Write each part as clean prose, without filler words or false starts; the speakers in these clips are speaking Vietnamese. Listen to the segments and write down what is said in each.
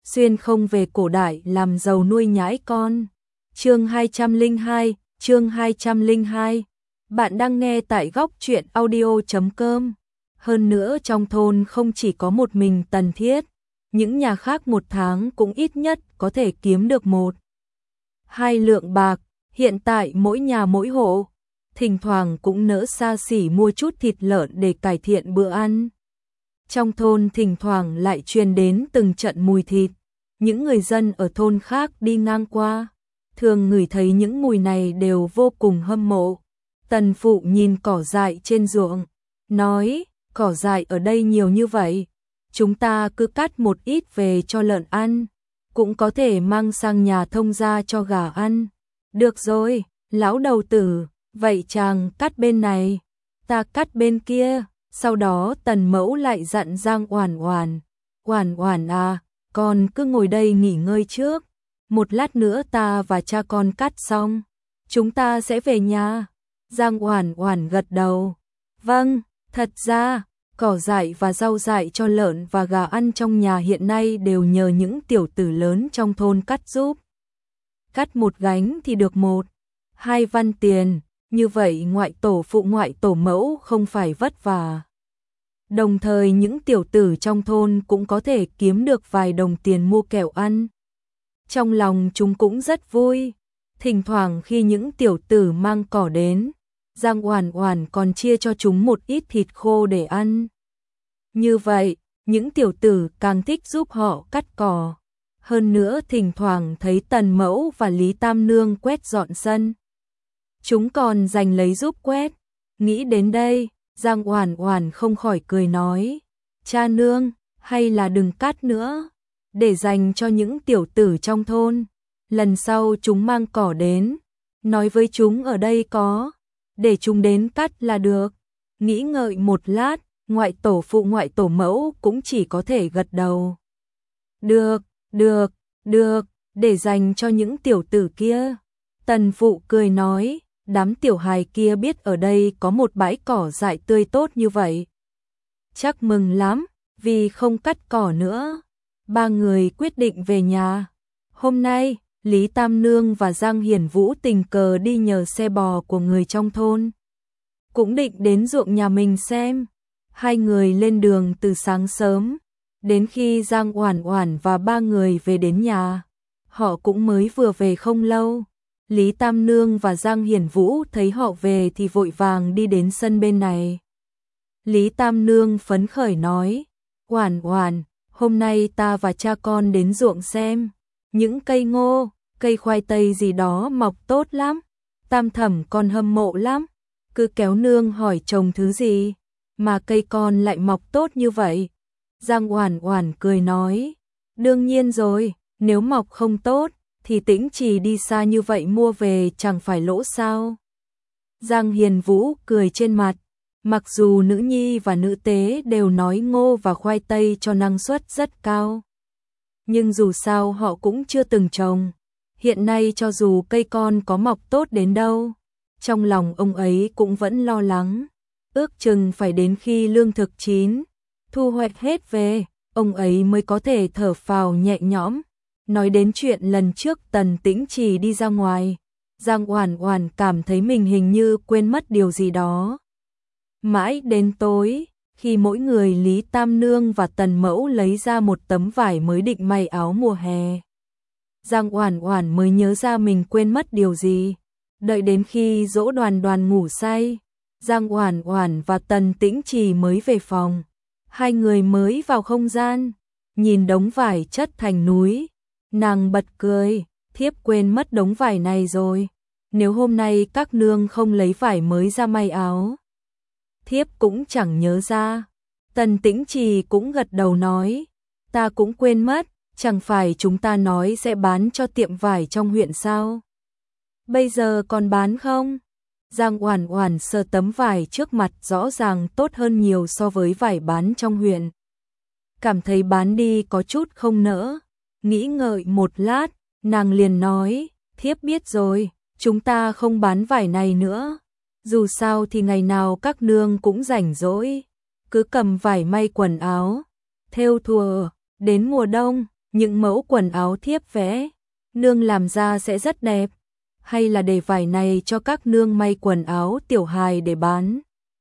xuyên không về cổ đại làm giàu nuôi nhãi con. Chương 202. Bạn đang nghe tại góc truyện audio.com. Hơn nữa trong thôn không chỉ có một mình Tần Thiết, những nhà khác một tháng cũng ít nhất có thể kiếm được 1-2 lượng bạc. Hiện tại mỗi nhà mỗi hộ, thỉnh thoảng cũng nỡ xa xỉ mua chút thịt lợn để cải thiện bữa ăn. Trong thôn thỉnh thoảng lại truyền đến từng trận mùi thịt. Những người dân ở thôn khác đi ngang qua, thường ngửi thấy những mùi này đều vô cùng hâm mộ. Tần phụ nhìn cỏ dại trên ruộng, nói, cỏ dại ở đây nhiều như vậy, chúng ta cứ cắt một ít về cho lợn ăn, cũng có thể mang sang nhà thông gia cho gà ăn. Được rồi, lão đầu tử, vậy chàng cắt bên này, ta cắt bên kia. Sau đó Tần Mẫu lại dặn Giang Oản Oản, Oản Oản à, con cứ ngồi đây nghỉ ngơi trước, một lát nữa ta và cha con cắt xong, chúng ta sẽ về nhà. Giang Oản Oản gật đầu, vâng, thật ra, cỏ dại và rau dại cho lợn và gà ăn trong nhà hiện nay đều nhờ những tiểu tử lớn trong thôn cắt giúp. Cắt một gánh thì được 1-2 văn tiền, như vậy ngoại tổ phụ ngoại tổ mẫu không phải vất vả. Đồng thời những tiểu tử trong thôn cũng có thể kiếm được vài đồng tiền mua kẹo ăn. Trong lòng chúng cũng rất vui. Thỉnh thoảng khi những tiểu tử mang cỏ đến, Giang Oản Oản còn chia cho chúng một ít thịt khô để ăn. Như vậy, những tiểu tử càng thích giúp họ cắt cỏ. Hơn nữa thỉnh thoảng thấy Tần Mẫu và Lý Tam Nương quét dọn sân, chúng còn giành lấy giúp quét. Nghĩ đến đây, Giang Oản Oản không khỏi cười nói, cha nương, hay là đừng cắt nữa, để dành cho những tiểu tử trong thôn. Lần sau chúng mang cỏ đến, nói với chúng ở đây có, để chúng đến cắt là được. Nghĩ ngợi một lát, ngoại tổ phụ ngoại tổ mẫu cũng chỉ có thể gật đầu. Được, để dành cho những tiểu tử kia. Tần phụ cười nói, đám tiểu hài kia biết ở đây có một bãi cỏ dại tươi tốt như vậy, chắc mừng lắm, vì không cắt cỏ nữa. Ba người quyết định về nhà. Hôm nay, Lý Tam Nương và Giang Hiển Vũ tình cờ đi nhờ xe bò của người trong thôn, cũng định đến ruộng nhà mình xem. Hai người lên đường từ sáng sớm, đến khi Giang Oản Oản và ba người về đến nhà, họ cũng mới vừa về không lâu. Lý Tam Nương và Giang Hiển Vũ thấy họ về thì vội vàng đi đến sân bên này. Lý Tam Nương phấn khởi nói, Oản Oản, hôm nay ta và cha con đến ruộng xem, những cây ngô, cây khoai tây gì đó mọc tốt lắm, Tam thẩm con hâm mộ lắm, cứ kéo nương hỏi trồng thứ gì, mà cây con lại mọc tốt như vậy. Giang Oản Oản cười nói, đương nhiên rồi, nếu mọc không tốt, thì Tĩnh Trì đi xa như vậy mua về chẳng phải lỗ sao. Giang Hiền Vũ cười trên mặt, mặc dù nữ nhi và nữ tế đều nói ngô và khoai tây cho năng suất rất cao, nhưng dù sao họ cũng chưa từng trồng. Hiện nay cho dù cây con có mọc tốt đến đâu, trong lòng ông ấy cũng vẫn lo lắng, ước chừng phải đến khi lương thực chín, thu hoạch hết về, ông ấy mới có thể thở phào nhẹ nhõm. Nói đến chuyện lần trước Tần Tĩnh Trì đi ra ngoài, Giang Oản Oản cảm thấy mình hình như quên mất điều gì đó. Mãi đến tối, khi mỗi người Lý Tam Nương và Tần Mẫu lấy ra một tấm vải mới định may áo mùa hè, Giang Oản Oản mới nhớ ra mình quên mất điều gì. Đợi đến khi Dỗ Đoàn Đoàn ngủ say, Giang Oản Oản và Tần Tĩnh Trì mới về phòng. Hai người mới vào không gian, nhìn đống vải chất thành núi, nàng bật cười, thiếp quên mất đống vải này rồi, nếu hôm nay các nương không lấy vải mới ra may áo, thiếp cũng chẳng nhớ ra. Tần Tĩnh Trì cũng gật đầu nói, ta cũng quên mất, chẳng phải chúng ta nói sẽ bán cho tiệm vải trong huyện sao? Bây giờ còn bán không? Giang Oản Oản sờ tấm vải trước mặt rõ ràng tốt hơn nhiều so với vải bán trong huyện. Cảm thấy bán đi có chút không nỡ. Nghĩ ngợi một lát, nàng liền nói, thiếp biết rồi, chúng ta không bán vải này nữa. Dù sao thì ngày nào các nương cũng rảnh rỗi, cứ cầm vải may quần áo, thêu thùa, đến mùa đông, những mẫu quần áo thiếp vẽ, nương làm ra sẽ rất đẹp, hay là để vải này cho các nương may quần áo tiểu hài để bán.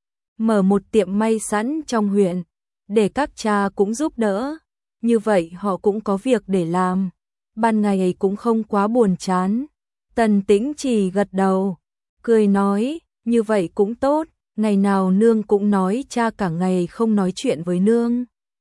Mở một tiệm may sẵn trong huyện, để các cha cũng giúp đỡ, như vậy họ cũng có việc để làm, ban ngày ấy cũng không quá buồn chán. Tần Tĩnh chỉ gật đầu, cười nói, như vậy cũng tốt, ngày nào nương cũng nói cha cả ngày không nói chuyện với nương.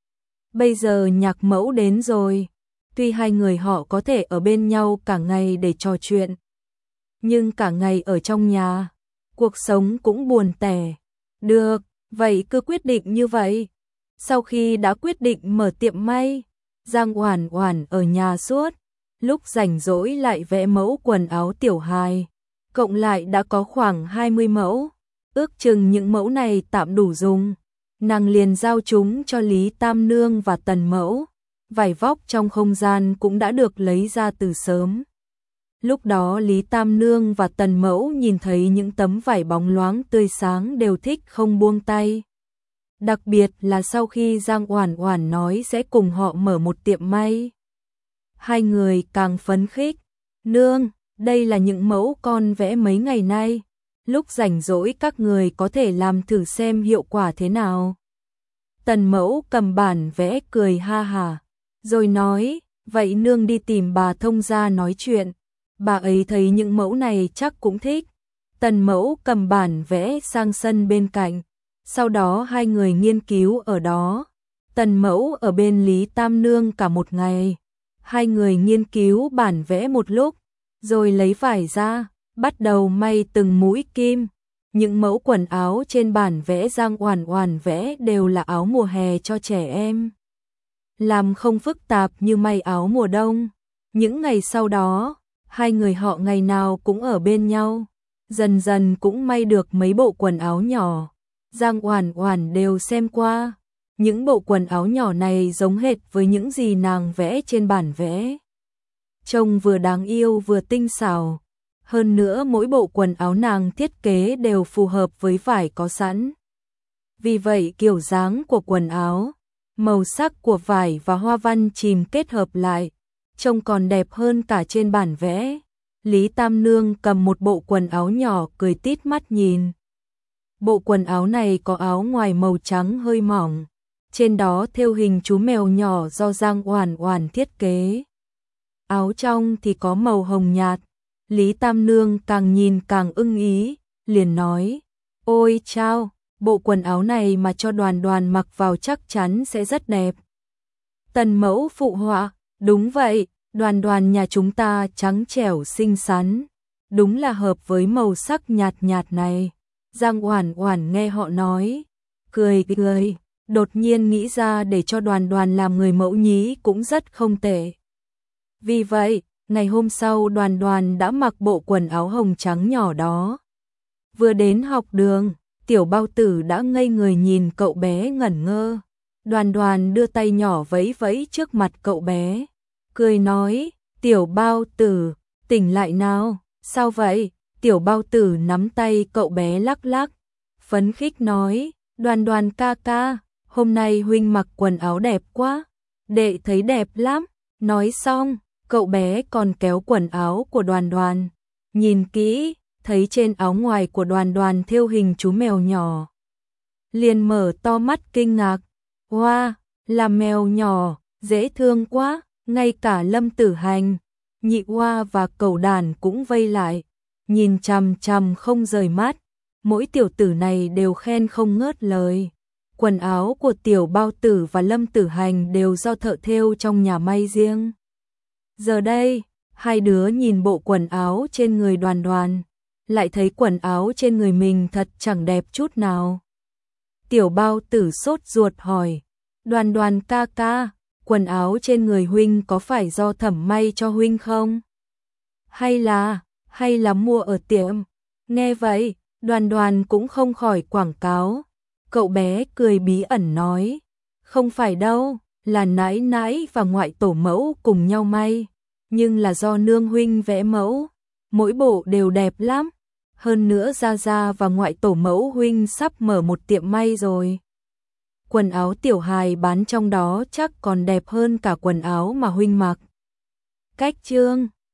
Bây giờ Nhạc Mẫu đến rồi, tuy hai người họ có thể ở bên nhau cả ngày để trò chuyện, nhưng cả ngày ở trong nhà, cuộc sống cũng buồn tẻ. Được, vậy cứ quyết định như vậy. Sau khi đã quyết định mở tiệm may, Giang Oản Oản ở nhà suốt, lúc rảnh rỗi lại vẽ mẫu quần áo tiểu hài, cộng lại đã có khoảng 20 mẫu, ước chừng những mẫu này tạm đủ dùng. Nàng liền giao chúng cho Lý Tam Nương và Tần Mẫu, vải vóc trong không gian cũng đã được lấy ra từ sớm. Lúc đó Lý Tam Nương và Tần Mẫu nhìn thấy những tấm vải bóng loáng tươi sáng đều thích không buông tay. Đặc biệt là sau khi Giang Oản Oản nói sẽ cùng họ mở một tiệm may. Hai người càng phấn khích. Nương, đây là những mẫu con vẽ mấy ngày nay. Lúc rảnh rỗi các người có thể làm thử xem hiệu quả thế nào. Tần Mẫu cầm bản vẽ cười ha hả, rồi nói, vậy nương đi tìm bà thông gia nói chuyện. Bà ấy thấy những mẫu này chắc cũng thích. Tần Mẫu cầm bản vẽ sang sân bên cạnh, sau đó hai người nghiên cứu ở đó. Tần Mẫu ở bên Lý Tam Nương cả một ngày. Hai người nghiên cứu bản vẽ một lúc, rồi lấy vải ra, bắt đầu may từng mũi kim. Những mẫu quần áo trên bản vẽ Giang Oản Oản vẽ đều là áo mùa hè cho trẻ em. Làm không phức tạp như may áo mùa đông. Những ngày sau đó, hai người họ ngày nào cũng ở bên nhau, dần dần cũng may được mấy bộ quần áo nhỏ. Giang Oản Oản đều xem qua, những bộ quần áo nhỏ này giống hệt với những gì nàng vẽ trên bản vẽ. Trông vừa đáng yêu vừa tinh xảo, hơn nữa mỗi bộ quần áo nàng thiết kế đều phù hợp với vải có sẵn. Vì vậy kiểu dáng của quần áo, màu sắc của vải và hoa văn chìm kết hợp lại, trông còn đẹp hơn cả trên bản vẽ. Lý Tam Nương cầm một bộ quần áo nhỏ cười tít mắt nhìn. Bộ quần áo này có áo ngoài màu trắng hơi mỏng, trên đó thêu hình chú mèo nhỏ do Giang Oản Oản thiết kế. Áo trong thì có màu hồng nhạt. Lý Tam Nương càng nhìn càng ưng ý, liền nói, ôi chao, bộ quần áo này mà cho Đoàn Đoàn mặc vào chắc chắn sẽ rất đẹp. Tần Mẫu phụ họa, đúng vậy, Đoàn Đoàn nhà chúng ta trắng trẻo xinh xắn, đúng là hợp với màu sắc nhạt nhạt này. Giang Oản Oản nghe họ nói, cười cười, đột nhiên nghĩ ra để cho Đoàn Đoàn làm người mẫu nhí cũng rất không tệ. Vì vậy, ngày hôm sau Đoàn Đoàn đã mặc bộ quần áo hồng trắng nhỏ đó. Vừa đến học đường, Tiểu Bao Tử đã ngây người nhìn cậu bé ngẩn ngơ. Đoàn Đoàn đưa tay nhỏ vẫy vẫy trước mặt cậu bé, cười nói, Tiểu Bao Tử, tỉnh lại nào, sao vậy? Tiểu Bao Tử nắm tay cậu bé lắc lắc, phấn khích nói, Đoàn Đoàn ca ca, hôm nay huynh mặc quần áo đẹp quá, đệ thấy đẹp lắm. Nói xong, cậu bé còn kéo quần áo của Đoàn Đoàn, nhìn kỹ, thấy trên áo ngoài của Đoàn Đoàn thêu hình chú mèo nhỏ. Liền mở to mắt kinh ngạc, wow, là mèo nhỏ, dễ thương quá, ngay cả Lâm Tử Hành, Nhị Oa và Cẩu Đản cũng vây lại, nhìn chằm chằm không rời mắt, mỗi tiểu tử này đều khen không ngớt lời. Quần áo của Tiểu Bao Tử và Lâm Tử Hành đều do thợ thêu trong nhà may riêng. Giờ đây, hai đứa nhìn bộ quần áo trên người Đoàn Đoàn, lại thấy quần áo trên người mình thật chẳng đẹp chút nào. Tiểu Bao Tử sốt ruột hỏi, Đoàn Đoàn ca ca, quần áo trên người huynh có phải do thẩm may cho huynh không? Hay là mua ở tiệm? Nghe vậy, Đoàn Đoàn cũng không khỏi quảng cáo. Cậu bé cười bí ẩn nói, không phải đâu, là nãi nãi và ngoại tổ mẫu cùng nhau may, nhưng là do nương huynh vẽ mẫu, mỗi bộ đều đẹp lắm. Hơn nữa Gia Gia và ngoại tổ mẫu huynh sắp mở một tiệm may rồi. quần áo tiểu hài bán trong đó chắc còn đẹp hơn cả quần áo mà huynh mặc. Cách chương